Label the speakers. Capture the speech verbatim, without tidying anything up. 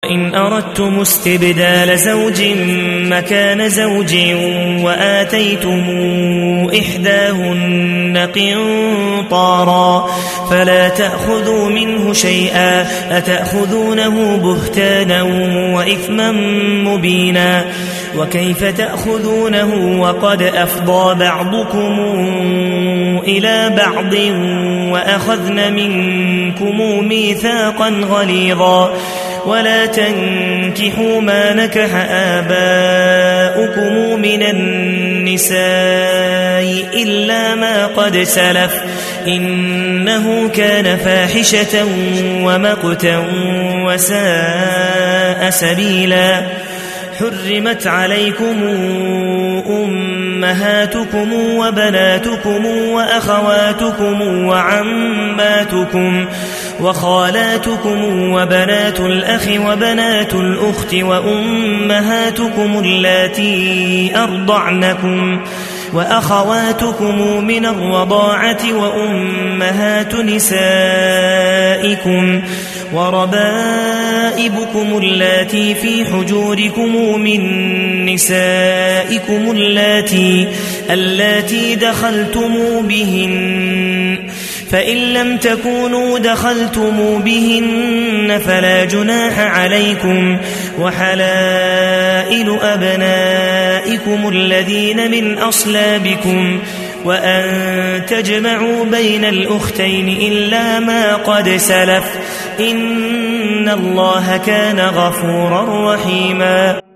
Speaker 1: إن أردتم استبدال زوج مكان زوج وآتيتم إحداهن قنطارا فلا تأخذوا منه شيئا أتأخذونه بهتانا وإثما مبينا وكيف تأخذونه وقد أفضى بعضكم إلى بعض وأخذن منكم ميثاقا غليظا ولا تنكحوا ما نكح آباؤكم من النساء إلا ما قد سلف إنه كان فاحشة ومقتا وساء سبيلا حرمت عليكم أمهاتكم وبناتكم وأخواتكم وعماتكم وخالاتكم وبنات الأخ وبنات الأخت وأمهاتكم اللاتي أرضعنكم وأخواتكم من الرضاعة وأمهات نسائكم وربائبكم اللاتي في حجوركم من نسائكم اللاتي, اللاتي دخلتم بهن فإن لم تكونوا دخلتم بهن فلا جناح عليكم وحلائل أبنائكم الذين من أصلابكم وأن تجمعوا بين الأختين إلا ما قد سلف إن الله كان غفورا رحيما.